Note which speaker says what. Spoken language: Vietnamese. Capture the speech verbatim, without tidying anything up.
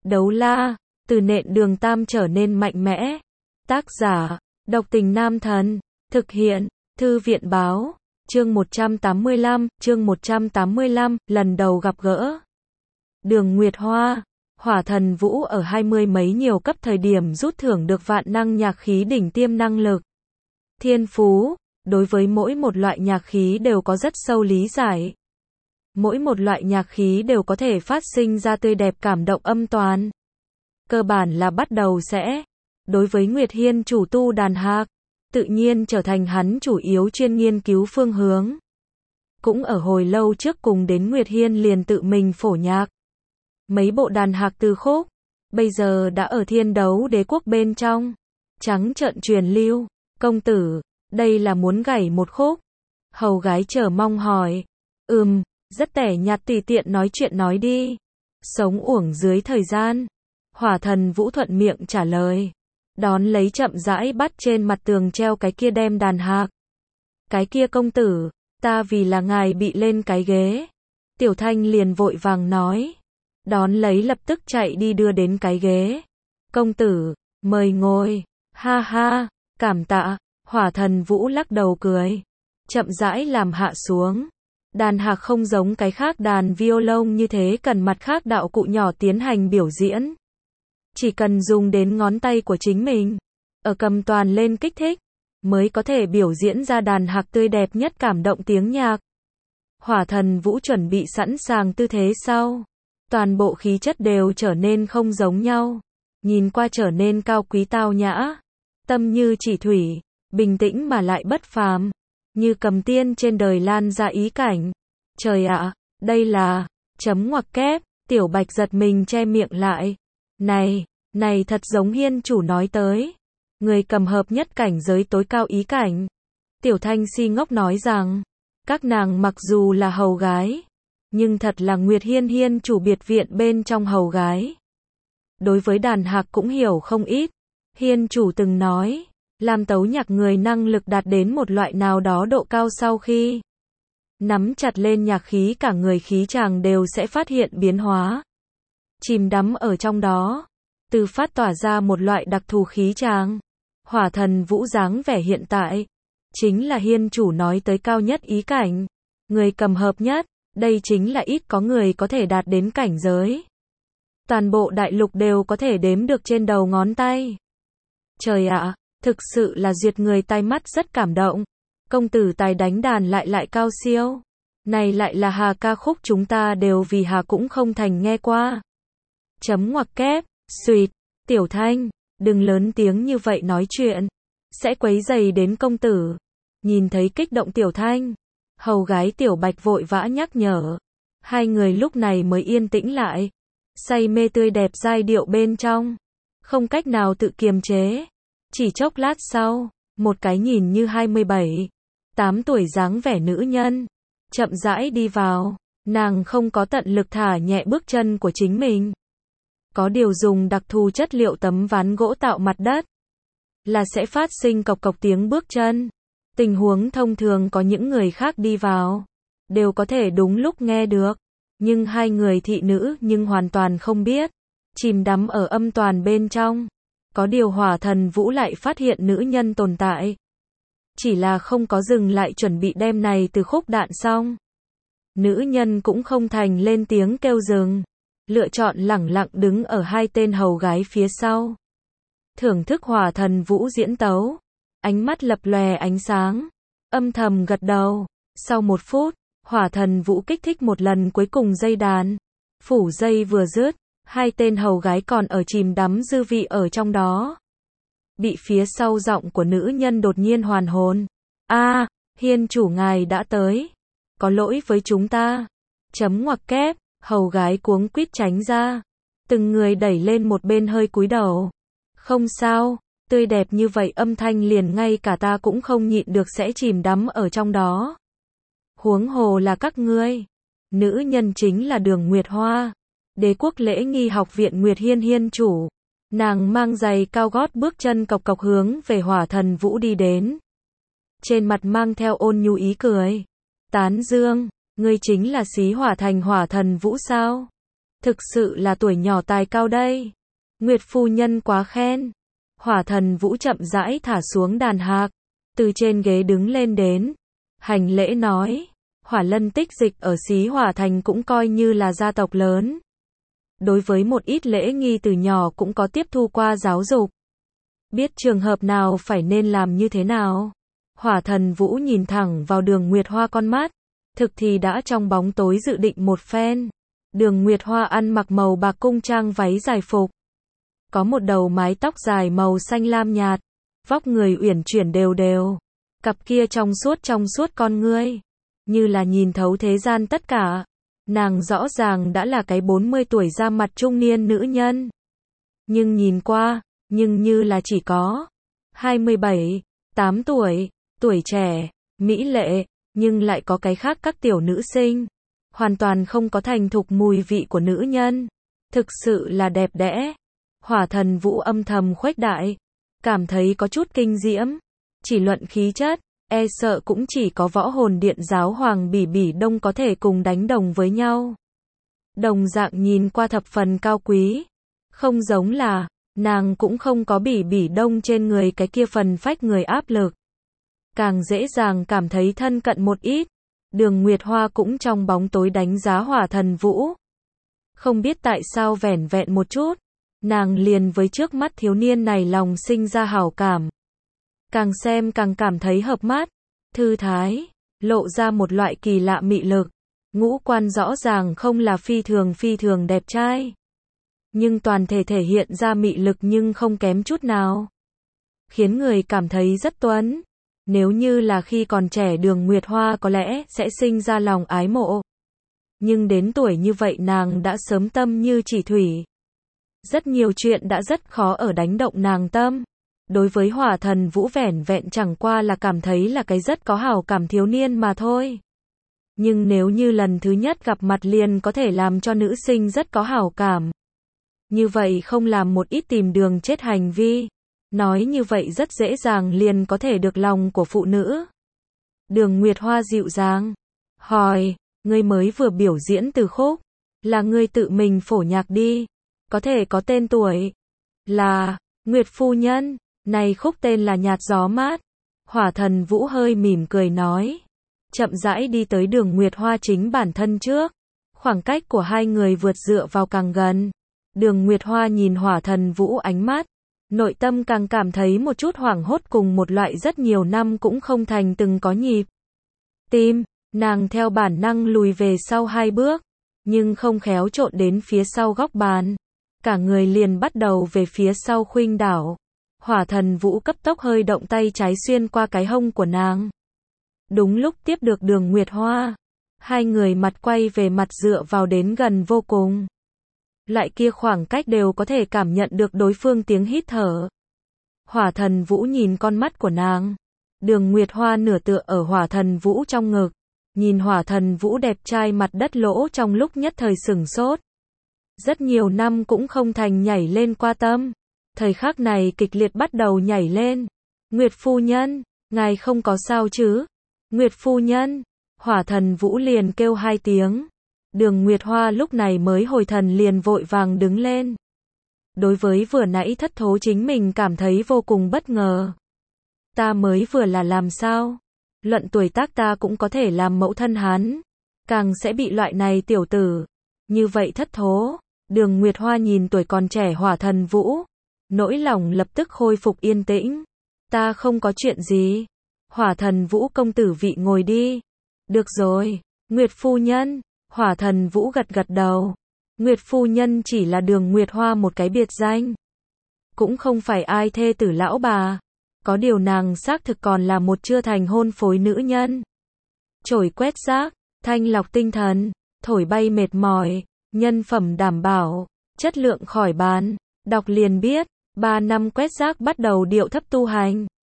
Speaker 1: Đấu la, từ nện đường tam trở nên mạnh mẽ. Tác giả, Độc Tình Nam Thần. Thực hiện, Thư viện báo. Chương một trăm tám mươi lăm, chương một trăm tám mươi lăm, lần đầu gặp gỡ. Đường Nguyệt Hoa, Hỏa Thần Vũ ở hai mươi mấy nhiều cấp thời điểm rút thưởng được vạn năng nhạc khí đỉnh tiêm năng lực. Thiên phú, đối với mỗi một loại nhạc khí đều có rất sâu lý giải. Mỗi một loại nhạc khí đều có thể phát sinh ra tươi đẹp cảm động âm toàn. Cơ bản là bắt đầu sẽ, đối với Nguyệt Hiên chủ tu đàn hạc, tự nhiên trở thành hắn chủ yếu chuyên nghiên cứu phương hướng. Cũng ở hồi lâu trước cùng đến Nguyệt Hiên liền tự mình phổ nhạc. Mấy bộ đàn hạc từ khúc, bây giờ đã ở Thiên Đấu Đế Quốc bên trong. Trắng trợn truyền lưu, công tử, đây là muốn gảy một khúc. Hầu gái chờ mong hỏi, ừm, rất tẻ nhạt tùy tiện nói chuyện nói đi. Sống uổng dưới thời gian. Hỏa Thần Vũ thuận miệng trả lời. Đón lấy chậm rãi bắt trên mặt tường treo cái kia đem đàn hạc. Cái kia công tử, ta vì là ngài bị lên cái ghế. Tiểu Thanh liền vội vàng nói. Đón lấy lập tức chạy đi đưa đến cái ghế. Công tử, mời ngồi. Ha ha, cảm tạ. Hỏa Thần Vũ lắc đầu cười. Chậm rãi làm hạ xuống. Đàn hạc không giống cái khác đàn violon như thế cần mặt khác đạo cụ nhỏ tiến hành biểu diễn. Chỉ cần dùng đến ngón tay của chính mình, ở cầm toàn lên kích thích, mới có thể biểu diễn ra đàn hạc tươi đẹp nhất cảm động tiếng nhạc. Hỏa Thần Vũ chuẩn bị sẵn sàng tư thế sau. Toàn bộ khí chất đều trở nên không giống nhau. Nhìn qua trở nên cao quý tao nhã. Tâm như chỉ thủy, bình tĩnh mà lại bất phàm. Như cầm tiên trên đời lan ra ý cảnh. Trời ạ, đây là, chấm ngoặc kép, Tiểu Bạch giật mình che miệng lại. Này, này thật giống Hiên chủ nói tới. Người cầm hợp nhất cảnh giới tối cao ý cảnh. Tiểu Thanh si ngốc nói rằng, các nàng mặc dù là hầu gái, nhưng thật là Nguyệt Hiên Hiên chủ biệt viện bên trong hầu gái. Đối với đàn hạc cũng hiểu không ít. Hiên chủ từng nói, làm tấu nhạc người năng lực đạt đến một loại nào đó độ cao sau khi nắm chặt lên nhạc khí cả người khí chàng đều sẽ phát hiện biến hóa. Chìm đắm ở trong đó, từ phát tỏa ra một loại đặc thù khí chàng. Hỏa Thần Vũ dáng vẻ hiện tại, chính là Hiên chủ nói tới cao nhất ý cảnh. Người cầm hợp nhất, đây chính là ít có người có thể đạt đến cảnh giới. Toàn bộ đại lục đều có thể đếm được trên đầu ngón tay. Trời ạ, thực sự là duyệt người tai mắt rất cảm động. Công tử tài đánh đàn lại lại cao siêu. Này lại là hà ca khúc chúng ta đều vì hà cũng không thành nghe qua. Chấm ngoặc kép, xuyệt, Tiểu Thanh, đừng lớn tiếng như vậy nói chuyện. Sẽ quấy rầy đến công tử. Nhìn thấy kích động Tiểu Thanh, hầu gái Tiểu Bạch vội vã nhắc nhở. Hai người lúc này mới yên tĩnh lại. Say mê tươi đẹp giai điệu bên trong. Không cách nào tự kiềm chế. Chỉ chốc lát sau, một cái nhìn như hai mươi bảy, tám tuổi dáng vẻ nữ nhân, chậm rãi đi vào. Nàng không có tận lực thả nhẹ bước chân của chính mình. Có điều dùng đặc thù chất liệu tấm ván gỗ tạo mặt đất, là sẽ phát sinh cộc cộc tiếng bước chân. Tình huống thông thường có những người khác đi vào, đều có thể đúng lúc nghe được. Nhưng hai người thị nữ nhưng hoàn toàn không biết. Chìm đắm ở âm toàn bên trong. Có điều Hỏa Thần Vũ lại phát hiện nữ nhân tồn tại. Chỉ là không có dừng lại chuẩn bị đem này từ khúc đạn xong. Nữ nhân cũng không thành lên tiếng kêu dừng. Lựa chọn lẳng lặng đứng ở hai tên hầu gái phía sau. Thưởng thức Hỏa Thần Vũ diễn tấu. Ánh mắt lập lòe ánh sáng. Âm thầm gật đầu. Sau một phút, Hỏa Thần Vũ kích thích một lần cuối cùng dây đàn. Phủ dây vừa dứt. Hai tên hầu gái còn ở chìm đắm dư vị ở trong đó. Bị phía sau giọng của nữ nhân đột nhiên hoàn hồn. A, à, Hiên chủ ngài đã tới. Có lỗi với chúng ta. Chấm ngoặc kép, hầu gái cuống quýt tránh ra. Từng người đẩy lên một bên hơi cúi đầu. Không sao, tươi đẹp như vậy âm thanh liền ngay cả ta cũng không nhịn được sẽ chìm đắm ở trong đó. Huống hồ là các ngươi. Nữ nhân chính là Đường Nguyệt Hoa. Đế quốc lễ nghi học viện Nguyệt Hiên Hiên chủ. Nàng mang giày cao gót bước chân cộc cộc hướng về Hỏa Thần Vũ đi đến. Trên mặt mang theo ôn nhu ý cười. Tán dương, ngươi chính là Xí Hỏa Thành Hỏa Thần Vũ sao? thực sự là tuổi nhỏ tài cao đây. Nguyệt phu nhân quá khen. Hỏa Thần Vũ chậm rãi thả xuống đàn hạc, từ trên ghế đứng lên đến, hành lễ nói, Hỏa Lân Tích Dịch ở Xí Hỏa Thành cũng coi như là gia tộc lớn. Đối với một ít lễ nghi từ nhỏ cũng có tiếp thu qua giáo dục. Biết trường hợp nào phải nên làm như thế nào. Hỏa Thần Vũ nhìn thẳng vào Đường Nguyệt Hoa con mắt, thực thì đã trong bóng tối dự định một phen. Đường Nguyệt Hoa ăn mặc màu bạc cung trang váy dài phục, có một đầu mái tóc dài màu xanh lam nhạt, vóc người uyển chuyển đều đều, cặp kia trong suốt trong suốt con ngươi, như là nhìn thấu thế gian tất cả. Nàng rõ ràng đã là cái bốn mươi tuổi ra mặt trung niên nữ nhân. Nhưng nhìn qua, nhưng như là chỉ có hai mươi bảy, tám tuổi, tuổi trẻ, mỹ lệ, nhưng lại có cái khác các tiểu nữ sinh. Hoàn toàn không có thành thục mùi vị của nữ nhân. Thực sự là đẹp đẽ. Hỏa Thần Vũ âm thầm khuếch đại, cảm thấy có chút kinh diễm. Chỉ luận khí chất, e sợ cũng chỉ có võ hồn điện giáo hoàng Bỉ Bỉ Đông có thể cùng đánh đồng với nhau. Đồng dạng nhìn qua thập phần cao quý. Không giống là, nàng cũng không có Bỉ Bỉ Đông trên người cái kia phần phách người áp lực. Càng dễ dàng cảm thấy thân cận một ít. Đường Nguyệt Hoa cũng trong bóng tối đánh giá Hỏa Thần Vũ. Không biết tại sao vẻn vẹn một chút, nàng liền với trước mắt thiếu niên này lòng sinh ra hảo cảm. Càng xem càng cảm thấy hợp mắt, thư thái, lộ ra một loại kỳ lạ mị lực. Ngũ quan rõ ràng không là phi thường phi thường đẹp trai, nhưng toàn thể thể hiện ra mị lực nhưng không kém chút nào, khiến người cảm thấy rất tuấn. Nếu như là khi còn trẻ Đường Nguyệt Hoa có lẽ sẽ sinh ra lòng ái mộ. Nhưng đến tuổi như vậy nàng đã sớm tâm như chỉ thủy. Rất nhiều chuyện đã rất khó ở đánh động nàng tâm. Đối với Hỏa Thần Vũ vẻn vẹn chẳng qua là cảm thấy là cái rất có hảo cảm thiếu niên mà thôi. Nhưng nếu như lần thứ nhất gặp mặt liền có thể làm cho nữ sinh rất có hảo cảm, như vậy không làm một ít tìm đường chết hành vi. Nói như vậy rất dễ dàng liền có thể được lòng của phụ nữ. Đường Nguyệt Hoa dịu dàng hỏi, ngươi mới vừa biểu diễn từ khúc, là ngươi tự mình phổ nhạc đi, có thể có tên tuổi là Nguyệt phu nhân, này khúc tên là Nhạt Gió Mát. Hỏa Thần Vũ hơi mỉm cười nói, chậm rãi đi tới Đường Nguyệt Hoa chính bản thân trước, khoảng cách của hai người vượt dựa vào càng gần. Đường Nguyệt Hoa nhìn Hỏa Thần Vũ ánh mắt, nội tâm càng cảm thấy một chút hoảng hốt cùng một loại rất nhiều năm cũng không thành từng có nhịp tim. Nàng theo bản năng lùi về sau hai bước, nhưng không khéo trộn đến phía sau góc bàn. Cả người liền bắt đầu về phía sau khuynh đảo. Hỏa Thần Vũ cấp tốc hơi động tay trái xuyên qua cái hông của nàng. Đúng lúc tiếp được Đường Nguyệt Hoa. Hai người mặt quay về mặt dựa vào đến gần vô cùng. Lại kia khoảng cách đều có thể cảm nhận được đối phương tiếng hít thở. Hỏa Thần Vũ nhìn con mắt của nàng. Đường Nguyệt Hoa nửa tựa ở Hỏa Thần Vũ trong ngực. Nhìn Hỏa Thần Vũ đẹp trai mặt đất lỗ trong lúc nhất thời sửng sốt. Rất nhiều năm cũng không thành nhảy lên qua tâm. Thời khắc này kịch liệt bắt đầu nhảy lên. Nguyệt phu nhân, ngài không có sao chứ? Nguyệt phu nhân, Hỏa Thần Vũ liền kêu hai tiếng. Đường Nguyệt Hoa lúc này mới hồi thần liền vội vàng đứng lên. Đối với vừa nãy thất thố chính mình cảm thấy vô cùng bất ngờ. Ta mới vừa là làm sao? Luận tuổi tác ta cũng có thể làm mẫu thân hắn. Càng sẽ bị loại này tiểu tử như vậy thất thố. Đường Nguyệt Hoa nhìn tuổi còn trẻ Hỏa Thần Vũ, nỗi lòng lập tức khôi phục yên tĩnh. Ta không có chuyện gì. Hỏa Thần Vũ công tử vị ngồi đi. Được rồi, Nguyệt phu nhân. Hỏa Thần Vũ gật gật đầu. Nguyệt phu nhân chỉ là Đường Nguyệt Hoa một cái biệt danh, cũng không phải ai thê tử lão bà. Có điều nàng xác thực còn là một chưa thành hôn phối nữ nhân. Chổi quét rác, thanh lọc tinh thần, thổi bay mệt mỏi, nhân phẩm đảm bảo, chất lượng khỏi bàn. Đọc liền biết, ba năm quét rác bắt đầu điệu thấp tu hành.